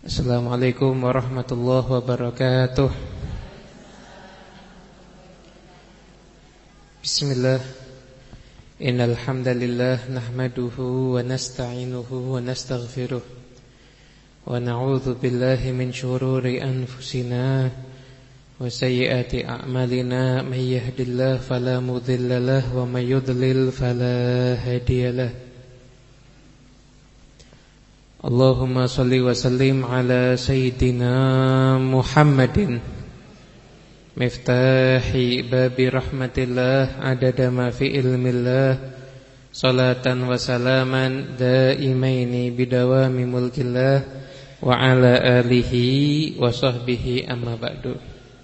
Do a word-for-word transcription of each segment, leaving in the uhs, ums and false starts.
Assalamualaikum warahmatullahi wabarakatuh. Bismillah. Innal hamdalillah nahmaduhu wa nasta'inuhu wa nastaghfiruh. Wa na'udzu billahi min shururi anfusina wa sayyiati a'malina. May yahdihillahu fala mudilla lahu wa may yudlil fala hadiyalah. Allahumma salli wa sallim ala sayyidina Muhammadin miftahi babi rahmatillah adada ma fi ilmillah salatan wa salaman daimaini bidawami mulkillah wa ala alihi wa sahbihi amma ba'du.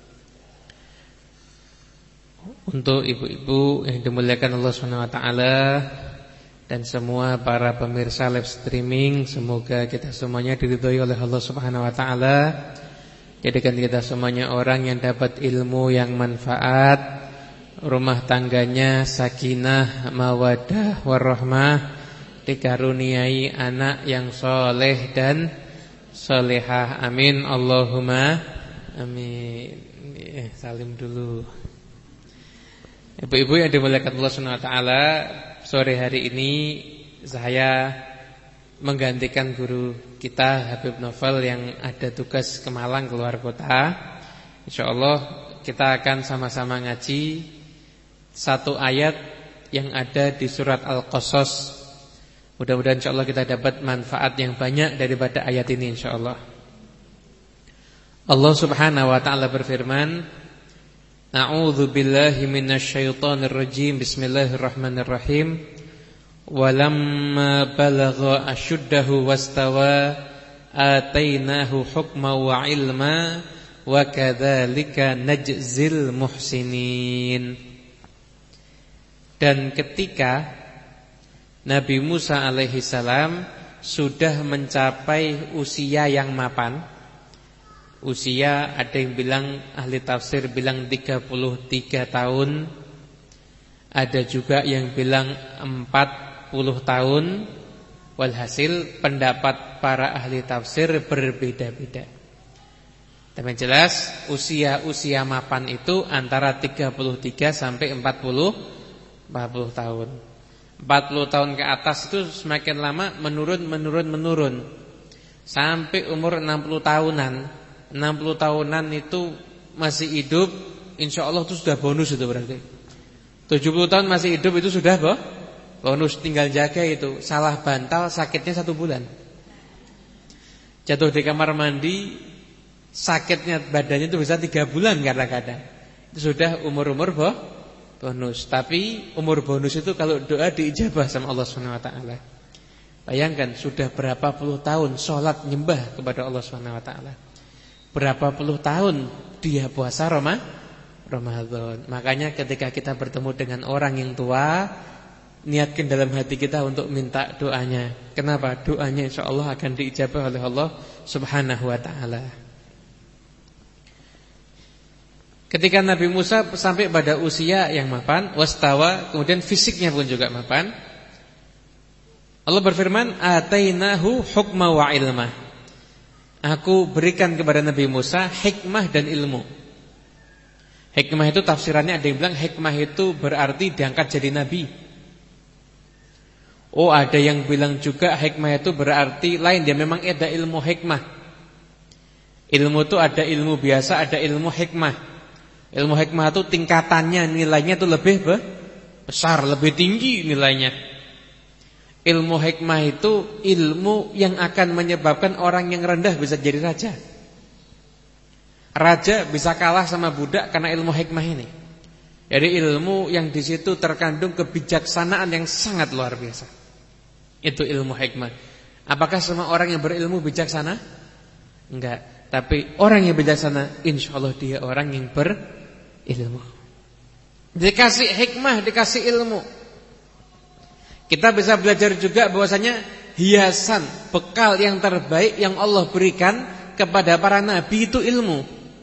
Untuk ibu-ibu yang dimuliakan Allah subhanahu wa taala dan semua para pemirsa live streaming, semoga kita semuanya diridhoi oleh Allah Subhanahu wa taala. Jadikan kita semuanya orang yang dapat ilmu yang manfaat, rumah tangganya sakinah, mawaddah, warahmah, dikaruniai anak yang soleh dan solehah. Amin Allahumma amin. Eh, salim dulu. Ibu-ibu yang dimuliakan Allah Subhanahu wa taala, sore hari ini saya menggantikan guru kita Habib Novel yang ada tugas ke Malang keluar kota. InsyaAllah kita akan sama-sama ngaji satu ayat yang ada di surat Al-Qasas. Mudah-mudahan insyaAllah kita dapat manfaat yang banyak daripada ayat ini insyaAllah. Allah subhanahu wa ta'ala berfirman, A'udzu billahi minasyaitonir rajim. Bismillahirrahmanirrahim. Walamma balagha asyuddahu wastawa atainahu hukma wa ilma wa kadzalika najzil muhsinin. Dan ketika Nabi Musa alaihi salam sudah mencapai usia yang mapan, usia ada yang bilang, ahli tafsir bilang tiga puluh tiga tahun, ada juga yang bilang empat puluh tahun. Walhasil pendapat para ahli tafsir berbeda-beda. Tapi jelas usia-usia mapan itu antara tiga puluh tiga sampai empat puluh tahun. empat puluh tahun ke atas itu semakin lama menurun menurun menurun sampai umur enam puluh tahunan. enam puluh tahunan itu masih hidup, insya Allah itu sudah bonus itu berarti. tujuh puluh tahun masih hidup itu sudah boh, bonus, tinggal jaga itu. Salah bantal sakitnya satu bulan. Jatuh di kamar mandi sakitnya badannya itu bisa tiga bulan kadang-kadang. Itu sudah umur-umur boh, bonus. Tapi umur bonus itu kalau doa diijabah sama Allah subhanahu wa taala. Bayangkan sudah berapa puluh tahun sholat nyembah kepada Allah subhanahu wa taala. Berapa puluh tahun dia puasa Roma, Ramadan. Makanya ketika kita bertemu dengan orang yang tua, niatkan dalam hati kita untuk minta doanya. Kenapa? Doanya insya Allah akan diijabah oleh Allah subhanahu wa ta'ala. Ketika Nabi Musa sampai pada usia yang mapan, wastawa, kemudian fisiknya pun juga mapan, Allah berfirman, atainahu hukma wa ilma. Aku berikan kepada Nabi Musa hikmah dan ilmu. Hikmah itu tafsirannya ada yang bilang hikmah itu berarti diangkat jadi nabi. Oh, ada yang bilang juga hikmah itu berarti lain, dia memang ada ilmu hikmah. Ilmu itu ada ilmu biasa, ada ilmu hikmah. Ilmu hikmah itu tingkatannya, nilainya itu lebih besar, lebih tinggi nilainya. Ilmu hikmah itu ilmu yang akan menyebabkan orang yang rendah bisa jadi raja. Raja bisa kalah sama budak karena ilmu hikmah ini. Jadi ilmu yang di situ terkandung kebijaksanaan yang sangat luar biasa. Itu ilmu hikmah. Apakah semua orang yang berilmu bijaksana? Enggak. Tapi orang yang bijaksana, insya Allah dia orang yang berilmu. Dikasih hikmah, dikasih ilmu. Kita bisa belajar juga bahwasanya hiasan, bekal yang terbaik yang Allah berikan kepada para nabi itu ilmu.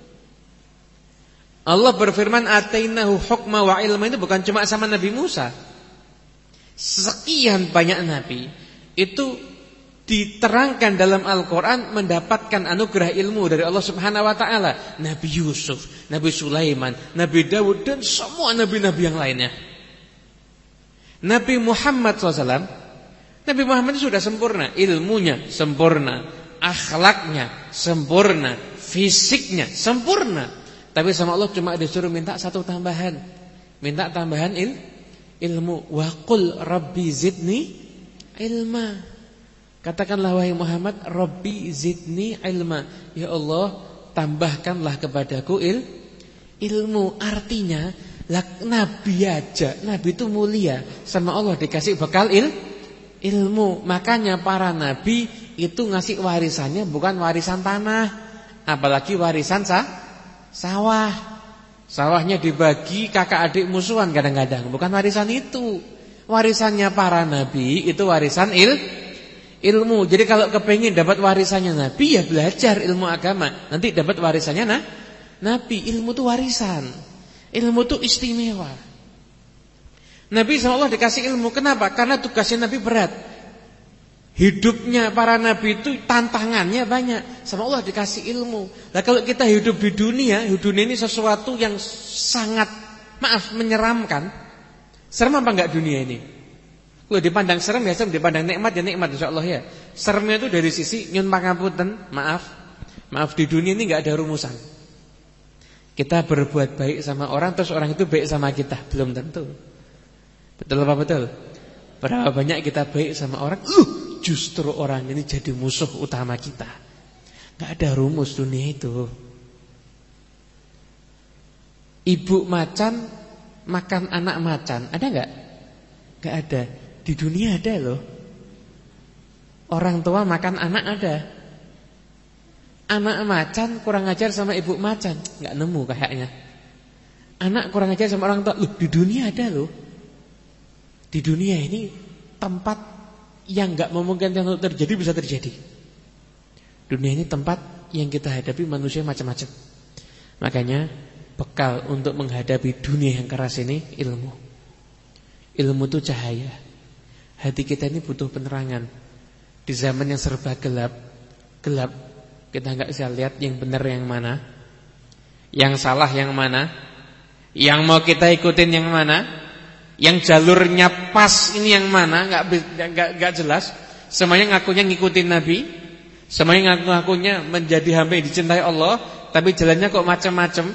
Allah berfirman atainahu hukma wa ilma, itu bukan cuma sama Nabi Musa. Sekian banyak nabi itu diterangkan dalam Al-Quran mendapatkan anugerah ilmu dari Allah Subhanahu Wa Taala. Nabi Yusuf, Nabi Sulaiman, Nabi Dawud dan semua nabi-nabi yang lainnya. Nabi Muhammad shallallahu alaihi wasallam, Nabi Muhammad itu sudah sempurna, ilmunya sempurna, akhlaknya sempurna, fisiknya sempurna. Tapi sama Allah cuma disuruh minta satu tambahan, minta tambahan il, ilmu. Wa qul rabbi zidni ilma. Katakanlah wahai Muhammad, Rabbi zidni ilma. Ya Allah, tambahkanlah kepadaku il, ilmu. Artinya lah, Nabi aja, Nabi itu mulia, sama Allah dikasih bekal il, ilmu. Makanya para Nabi itu ngasih warisannya bukan warisan tanah, apalagi warisan sah, sawah. Sawahnya dibagi kakak adik musuhan kadang-kadang, bukan warisan itu. Warisannya para Nabi itu warisan il, ilmu. Jadi kalau kepengin dapat warisannya Nabi, ya belajar ilmu agama. Nanti dapat warisannya nah, Nabi. Ilmu itu warisan. Ilmu itu istimewa. Nabi shallallahu alaihi wasallam dikasih ilmu. Kenapa? Karena tugasnya Nabi berat. Hidupnya para Nabi itu tantangannya banyak. Sama Allah dikasih ilmu. Nah kalau kita hidup di dunia, dunia ini sesuatu yang sangat, maaf, menyeramkan. Serem apa enggak dunia ini? Kalau dipandang serem ya serem, dipandang nikmat ya nikmat insyaallah ya. Seremnya itu dari sisi nyun pangapunten, maaf. Maaf, di dunia ini enggak ada rumusan. Kita berbuat baik sama orang terus orang itu baik sama kita, belum tentu. Betul apa betul? Berapa banyak kita baik sama orang, uh, justru orang ini jadi musuh utama kita. Enggak ada rumus dunia itu. Ibu macan makan anak macan, ada enggak? Enggak ada. Di dunia ada loh. Orang tua makan anak ada. Anak macan kurang ajar sama ibu macan, enggak nemu kayaknya. Anak kurang ajar sama orang tua, loh di dunia ada loh. Di dunia ini tempat yang enggak memungkinkan untuk terjadi bisa terjadi. Dunia ini tempat yang kita hadapi manusia macam-macam. Makanya bekal untuk menghadapi dunia yang keras ini ilmu. Ilmu itu cahaya. Hati kita ini butuh penerangan. Di zaman yang serba gelap, gelap, kita enggak bisa lihat yang benar yang mana, yang salah yang mana, yang mau kita ikutin yang mana, yang jalurnya pas ini yang mana, enggak enggak enggak jelas. Semuanya ngakunya ngikutin Nabi, semuanya ngaku-ngakunya menjadi hamba yang dicintai Allah, tapi jalannya kok macam-macam.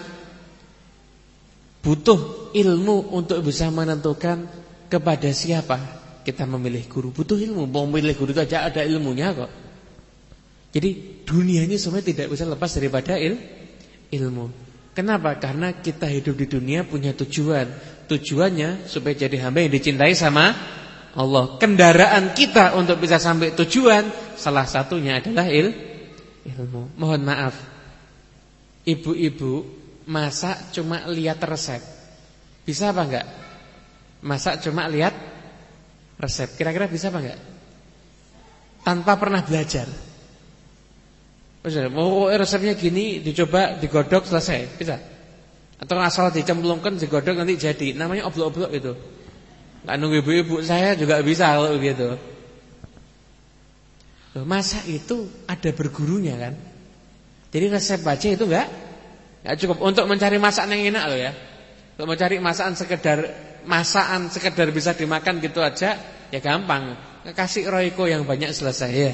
Butuh ilmu untuk bisa menentukan kepada siapa kita memilih guru. Butuh ilmu. Mau memilih guru itu aja ada ilmunya kok. Jadi dunia ini semuanya tidak bisa lepas daripada il, ilmu. Kenapa? Karena kita hidup di dunia punya tujuan. Tujuannya supaya jadi hamba yang dicintai sama Allah. Kendaraan kita untuk bisa sampai tujuan salah satunya adalah il, ilmu. Mohon maaf, ibu-ibu masak cuma lihat resep, bisa apa enggak? Masak cuma lihat resep, kira-kira bisa apa enggak? Tanpa pernah belajar. Mau resepnya gini, dicoba, digodok, selesai, bisa? Atau asal dicemplungkan, digodok nanti jadi. Namanya oblok-oblok itu. Nggak nunggu ibu-ibu, saya juga bisa kalau begitu. Masak itu ada bergurunya kan. Jadi resep baca itu enggak enggak cukup untuk mencari masakan yang enak loh ya. Untuk mencari masakan sekedar masakan sekedar bisa dimakan gitu aja ya gampang. Kasih roiko yang banyak selesai ya.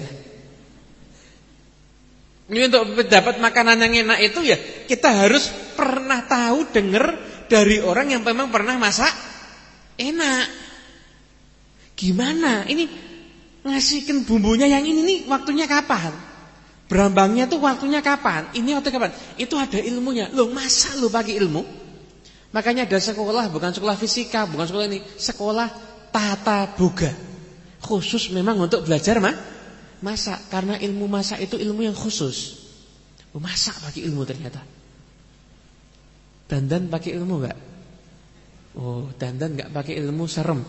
Ini untuk dapat makanan yang enak itu ya kita harus pernah tahu, dengar dari orang yang memang pernah masak enak. Gimana? Ini ngasihkan bumbunya yang ini nih waktunya kapan? Berambangnya tuh waktunya kapan? Ini waktu kapan? Itu ada ilmunya. Loh, masa lo pakai ilmu? Makanya ada sekolah, bukan sekolah fisika, bukan sekolah ini, sekolah tata boga. Khusus memang untuk belajar mah masak, karena ilmu masak itu ilmu yang khusus. Oh, masak pakai ilmu ternyata. Dandan pakai ilmu enggak? Oh, dandan enggak pakai ilmu serem.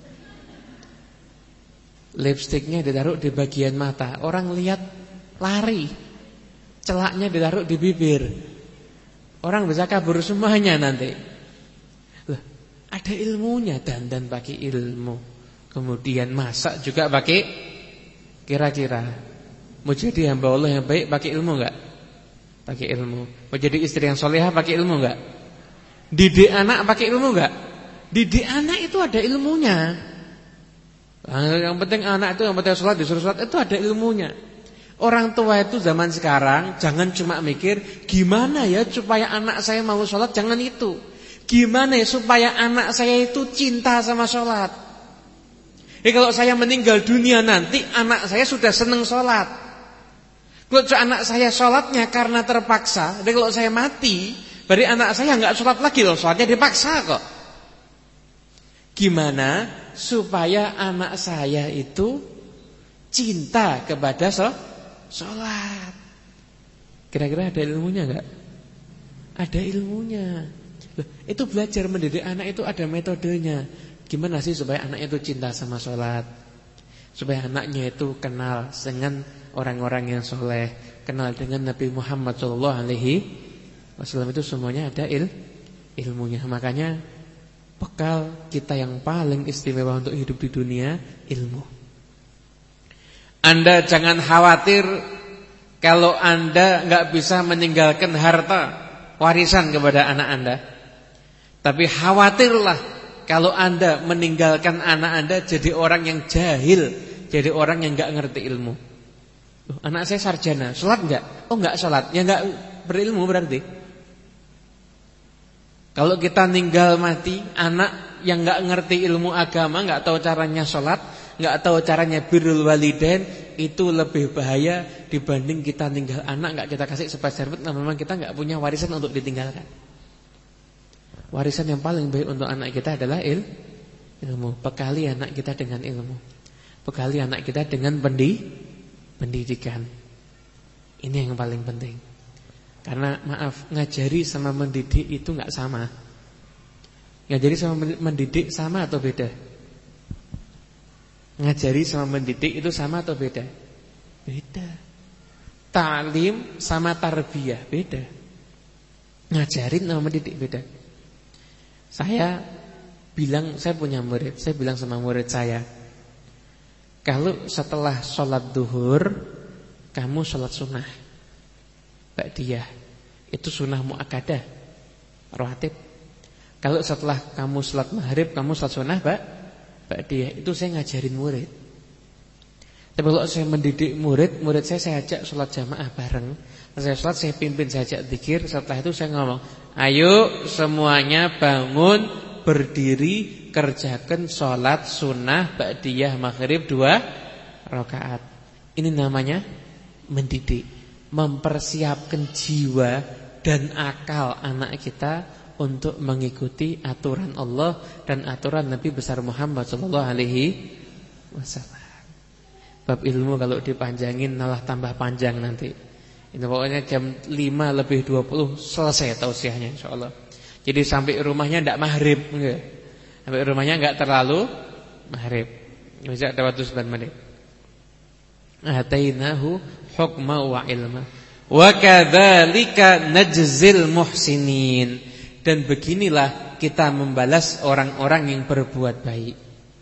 Lipstiknya ditaruh di bagian mata, orang lihat lari. Celaknya ditaruh di bibir. Orang bisa kabur semuanya nanti. Loh, ada ilmunya, dandan pakai ilmu. Kemudian masak juga pakai Kira-kira mau jadi hamba Allah yang baik pakai ilmu enggak? Pakai ilmu. Mau jadi istri yang solehah pakai ilmu enggak? Didik anak pakai ilmu enggak? Didik anak itu ada ilmunya. Yang penting anak itu yang penting sholat, disuruh sholat itu ada ilmunya. Orang tua itu zaman sekarang jangan cuma mikir gimana ya supaya anak saya mau sholat, jangan itu. Gimana ya supaya anak saya itu cinta sama sholat. Ya kalau saya meninggal dunia nanti anak saya sudah senang sholat. Kalau anak saya sholatnya karena terpaksa, jadi kalau saya mati, berarti anak saya nggak sholat lagi loh, sholatnya dipaksa kok. Gimana supaya anak saya itu cinta kepada sholat? Sholat. Kira-kira ada ilmunya enggak? Ada ilmunya. Loh, itu belajar mendidik anak itu ada metodenya. Gimana sih supaya anaknya itu cinta sama sholat? Supaya anaknya itu kenal dengan orang-orang yang soleh, kenal dengan Nabi Muhammad shallallahu alaihi wasallam. Itu semuanya ada il ilmunya. Makanya bekal kita yang paling istimewa untuk hidup di dunia, ilmu. Anda jangan khawatir kalau Anda nggak bisa meninggalkan harta warisan kepada anak Anda. Tapi khawatirlah kalau Anda meninggalkan anak Anda jadi orang yang jahil, jadi orang yang nggak ngerti ilmu. Loh, anak saya sarjana, sholat nggak? Oh nggak sholat, ya nggak berilmu berarti. Kalau kita ninggal mati, anak yang nggak ngerti ilmu agama, nggak tahu caranya sholat, nggak tahu caranya birrul walidain, itu lebih bahaya dibanding kita ninggal anak nggak kita kasih sepeserpet. Nah memang kita nggak punya warisan untuk ditinggalkan. Warisan yang paling baik untuk anak kita adalah il, ilmu. Bekali anak kita dengan ilmu. Bekali anak kita dengan pendi, pendidikan. Ini yang paling penting. Karena maaf, ngajari sama mendidik itu nggak sama. Ngajari sama mendidik sama atau beda? Ngajari sama mendidik itu sama atau beda? Beda. Ta'lim sama tarbiyah beda. Ngajarin sama mendidik beda. Saya bilang, saya punya murid, saya bilang sama murid saya, kalau setelah sholat duhur kamu sholat sunnah ba'diyah, itu sunnah mu'akkadah, rawatib. Kalau setelah kamu sholat maghrib kamu sholat sunnah ba' ba'diyah, itu saya ngajarin murid. Tapi kalau saya mendidik murid, murid saya saya ajak sholat jamaah bareng. Saya sholat, saya pimpin, saya ajak zikir. Setelah itu saya ngomong, ayo semuanya bangun, berdiri, kerjakan sholat sunnah ba'diyah maghrib dua rakaat. Ini namanya mendidik, mempersiapkan jiwa dan akal anak kita untuk mengikuti aturan Allah dan aturan Nabi besar Muhammad sallallahu alaihi wasallam. Bab ilmu kalau dipanjangin malah tambah panjang nanti. Ini pokoknya jam lima lebih dua puluh selesai tausiahnya insyaallah. Jadi sampai rumahnya enggak maghrib, enggak. Sampai rumahnya enggak terlalu maghrib. Bisa ada waktu sembilan menit. Atainahu hukma wa ilma. Wa kadzalika najzil muhsinin. Dan beginilah kita membalas orang-orang yang berbuat baik.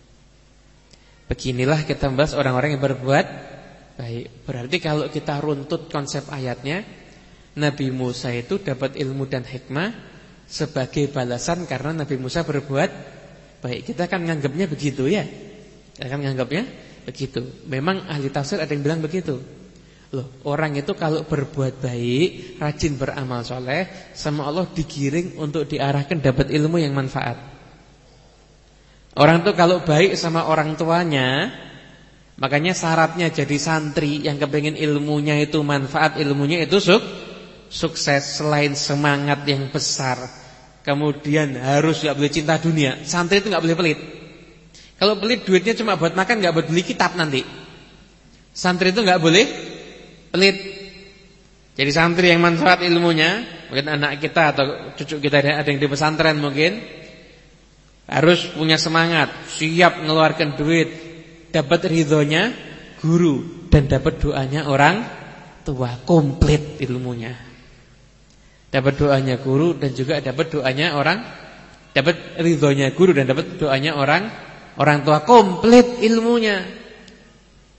Beginilah kita membalas orang-orang yang berbuat baik. Berarti kalau kita runtut konsep ayatnya, Nabi Musa itu dapat ilmu dan hikmah sebagai balasan karena Nabi Musa berbuat baik. Kita kan nganggapnya begitu ya. Kita kan nganggapnya begitu. Memang ahli tafsir ada yang bilang begitu. Loh, orang itu kalau berbuat baik, rajin beramal soleh, sama Allah digiring untuk diarahkan dapat ilmu yang manfaat. Orang itu kalau baik sama orang tuanya, makanya syaratnya jadi santri yang kepengen ilmunya itu manfaat, ilmunya itu suk, sukses. Selain semangat yang besar, kemudian harus gak boleh cinta dunia. Santri itu gak boleh pelit. Kalau pelit duitnya cuma buat makan, gak buat beli kitab nanti. Santri itu gak boleh pelit. Jadi santri yang manfaat ilmunya, mungkin anak kita atau cucu kita ada yang di pesantren mungkin, harus punya semangat, siap mengeluarkan duit, dapat ridhonya guru dan dapat doanya orang tua, komplit ilmunya. Dapat doanya guru dan juga dapat doanya orang, dapat ridhonya guru dan dapat doanya orang orang tua, komplit ilmunya.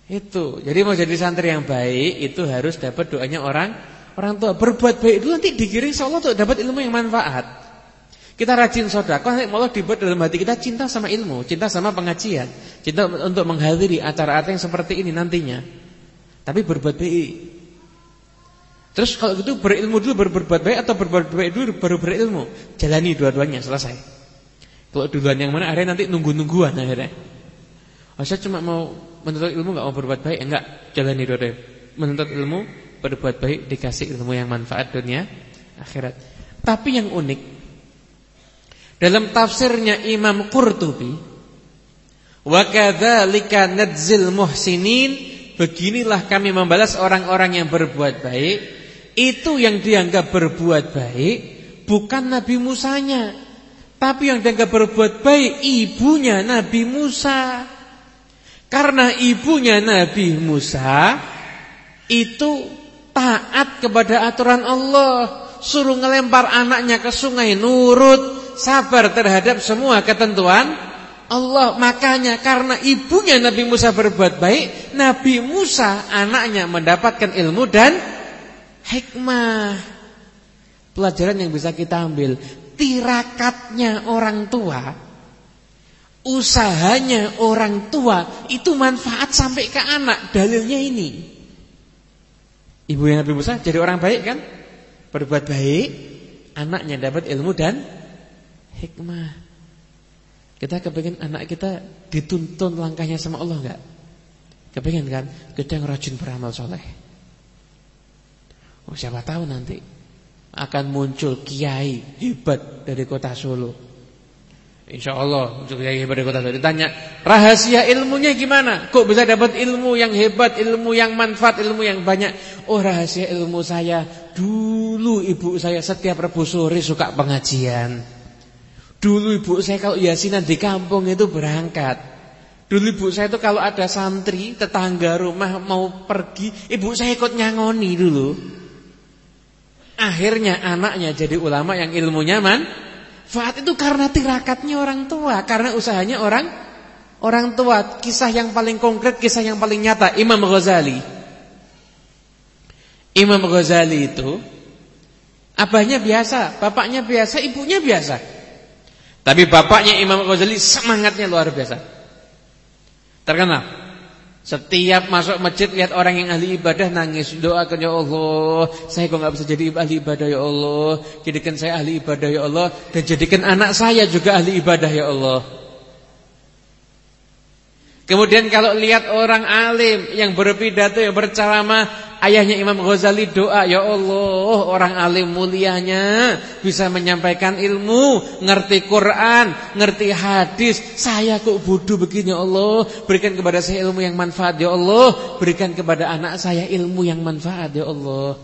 Itu. Jadi mau jadi santri yang baik itu harus dapat doanya orang orang tua. Berbuat baik dulu, nanti digiring insyaallah untuk dapat ilmu yang manfaat. Kita rajin sedekah, nanti Allah dibuat dalam hati kita cinta sama ilmu, cinta sama pengajian, cinta untuk menghadiri acara-acara yang seperti ini nantinya. Tapi berbuat baik. Terus kalau gitu berilmu dulu baru berbuat baik atau berbuat baik dulu baru berilmu? Jalani dua-duanya, selesai. Kalau duluan yang mana akhirnya nanti nunggu-nungguan akhirnya. Oh, saya cuma mau menuntut ilmu enggak mau berbuat baik, enggak, jalani dua-duanya. Menuntut ilmu, berbuat baik, dikasih ilmu yang manfaat dunia akhirat. Tapi yang unik, dalam tafsirnya Imam Qurtubi, wa kadzalika nadzil muhsinin, beginilah kami membalas orang-orang yang berbuat baik. Itu yang dianggap berbuat baik bukan Nabi Musanya, tapi yang dianggap berbuat baik ibunya Nabi Musa. Karena ibunya Nabi Musa itu taat kepada aturan Allah, suruh ngelempar anaknya ke sungai nurut, sabar terhadap semua ketentuan Allah. Makanya karena ibunya Nabi Musa berbuat baik, Nabi Musa anaknya mendapatkan ilmu dan hikmah. Pelajaran yang bisa kita ambil, tirakatnya orang tua, usahanya orang tua itu manfaat sampai ke anak. Dalilnya ini, ibu yang Nabi Musa jadi orang baik kan, berbuat baik, anaknya dapat ilmu dan hikmah. Kita kepengen anak kita dituntun langkahnya sama Allah enggak? Kepengen kan? Kita yang rajin beramal soleh. Oh, siapa tahu nanti akan muncul kiai hebat dari kota Solo. Insya Allah muncul kiai hebat dari kota Solo. Ditanya rahasia ilmunya gimana? Kok bisa dapat ilmu yang hebat, ilmu yang manfaat, ilmu yang banyak? Oh, rahasia ilmu saya, dulu ibu saya setiap Rabu sore suka pengajian. Dulu ibu saya kalau yasinan di kampung itu berangkat. Dulu ibu saya itu kalau ada santri tetangga rumah mau pergi, ibu saya ikut nyangoni dulu. Akhirnya anaknya jadi ulama yang ilmunya manfaat itu karena tirakatnya orang tua, karena usahanya orang orang tua. Kisah yang paling konkret, kisah yang paling nyata, Imam Ghazali. Imam Ghazali itu abahnya biasa, bapaknya biasa, ibunya biasa. Tapi bapaknya Imam Ghazali semangatnya luar biasa. Terkenal. Setiap masuk masjid lihat orang yang ahli ibadah nangis, doakan ya Allah, saya kok enggak bisa jadi ahli ibadah ya Allah, jadikan saya ahli ibadah ya Allah, dan jadikan anak saya juga ahli ibadah ya Allah. Kemudian kalau lihat orang alim yang berpidato, yang berceramah, ayahnya Imam Ghazali doa, ya Allah, orang alim mulianya bisa menyampaikan ilmu, ngerti Quran, ngerti hadis. Saya kok bodoh begini ya Allah, berikan kepada saya ilmu yang manfaat ya Allah, berikan kepada anak saya ilmu yang manfaat ya Allah.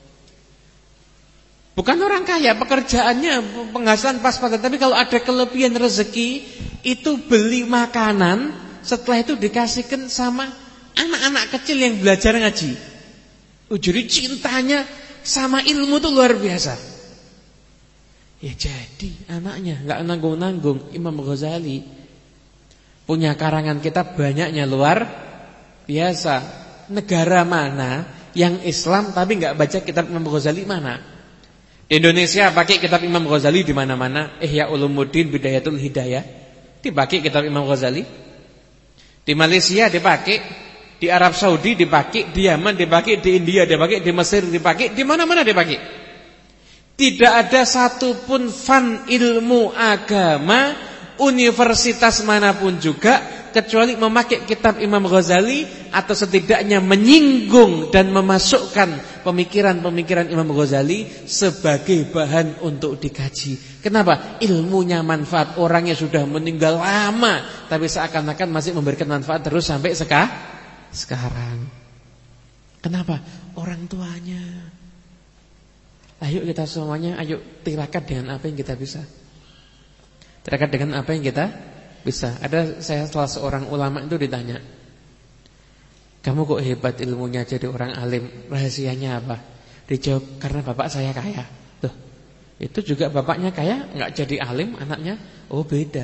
Bukan orang kaya, pekerjaannya penghasilan pas-pasan, tapi kalau ada kelebihan rezeki itu beli makanan, setelah itu dikasihkan sama anak-anak kecil yang belajar ngaji. Oh, jadi cintanya sama ilmu itu luar biasa. Ya jadi anaknya nggak nanggung-nanggung. Imam Ghazali punya karangan kitab banyaknya luar biasa. Negara mana yang Islam tapi nggak baca kitab Imam Ghazali mana? Di Indonesia pakai kitab Imam Ghazali di mana-mana. Ihya Ulumuddin, Bidayatul Hidayah dipakai kitab Imam Ghazali. Di Malaysia dipakai, di Arab Saudi dipakai, di Yaman dipakai, di India dipakai, di Mesir dipakai, di mana-mana dipakai. Tidak ada satupun fan ilmu agama universitas manapun juga kecuali memakai kitab Imam Ghazali atau setidaknya menyinggung dan memasukkan pemikiran-pemikiran Imam Ghazali sebagai bahan untuk dikaji. Kenapa? Ilmunya manfaat. Orangnya sudah meninggal lama, tapi seakan-akan masih memberikan manfaat terus sampai seka sekarang. Kenapa? Orang tuanya. Ayo kita semuanya, ayo tirakat dengan apa yang kita bisa. Tirakat dengan apa yang kita bisa. Ada saya salah seorang ulama itu ditanya, kamu kok hebat ilmunya jadi orang alim, rahasianya apa? Dijawab, karena bapak saya kaya. Tuh, itu juga bapaknya kaya, nggak jadi alim anaknya. Oh beda.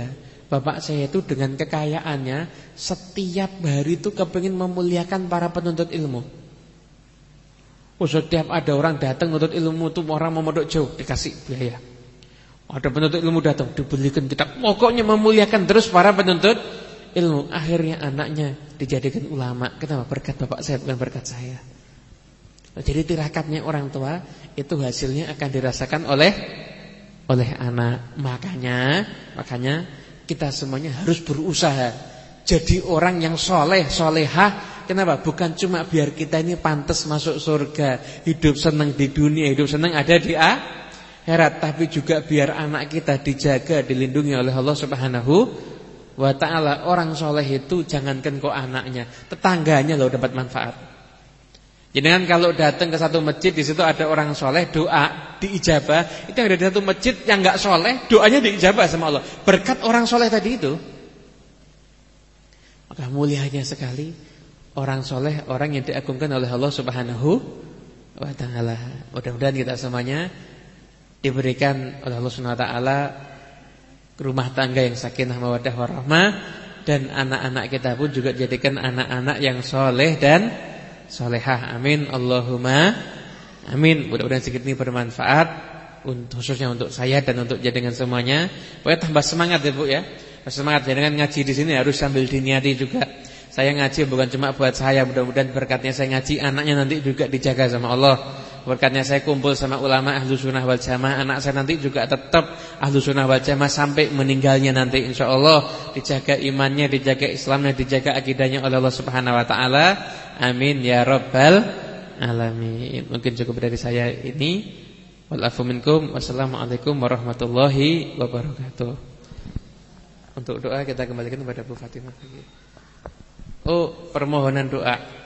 bapak saya itu dengan kekayaannya setiap hari itu kepingin memuliakan para penuntut ilmu. Oh, setiap ada orang datang menuntut ilmu tuh orang mau mondok jauh dikasih biaya. Ada penuntut ilmu datang dibelikan kitab. Pokoknya memuliakan terus para penuntut ilmu. Akhirnya anaknya dijadikan ulama. Kenapa? Berkat bapak saya, bukan berkat saya. Jadi tirakatnya orang tua itu hasilnya akan dirasakan oleh oleh anak. Makanya makanya kita semuanya harus berusaha jadi orang yang soleh, solehah. Kenapa? Bukan cuma biar kita ini pantas masuk surga, hidup senang di dunia, hidup senang ada di akhirat, tapi juga biar anak kita dijaga, dilindungi oleh Allah Subhanahu wa ta'ala. Orang soleh itu jangankan kok anaknya, tetangganya loh dapat manfaat. Jadi kan kalau datang ke satu masjid, di situ ada orang soleh, doa diijabah. Itu yang ada di satu masjid yang nggak soleh, doanya diijabah sama Allah. Berkat orang soleh tadi itu. Maka mulianya sekali orang soleh, orang yang diagungkan oleh Allah Subhanahu wa ta'ala. Mudah-mudahan kita semuanya diberikan oleh Allah Subhanahu wa ta'ala rumah tangga yang sakinah mawaddah warahmah, dan anak-anak kita pun juga jadikan anak-anak yang soleh dan solehah. Amin Allahumma amin. Mudah-mudahan sedikit ini bermanfaat untuk, khususnya untuk saya dan untuk jaringan semuanya. Pokoknya tambah semangat ya Bu ya. Semangat jaringan ngaji di sini harus sambil diniati juga. Saya ngaji bukan cuma buat saya, mudah-mudahan berkatnya saya ngaji anaknya nanti juga dijaga sama Allah. Berkatnya saya kumpul sama ulama ahlu sunnah wal jamaah, anak saya nanti juga tetap ahlu sunnah wal jamaah sampai meninggalnya nanti insyaallah. Dijaga imannya, dijaga Islamnya, dijaga akidahnya oleh Allah Subhanahu wa ta'ala. Amin ya rabbal alamin. Mungkin cukup dari saya ini. Walafu minkum. Wassalamualaikum warahmatullahi wabarakatuh. Untuk doa kita kembalikan kepada Bu Fatimah. Oh, permohonan doa.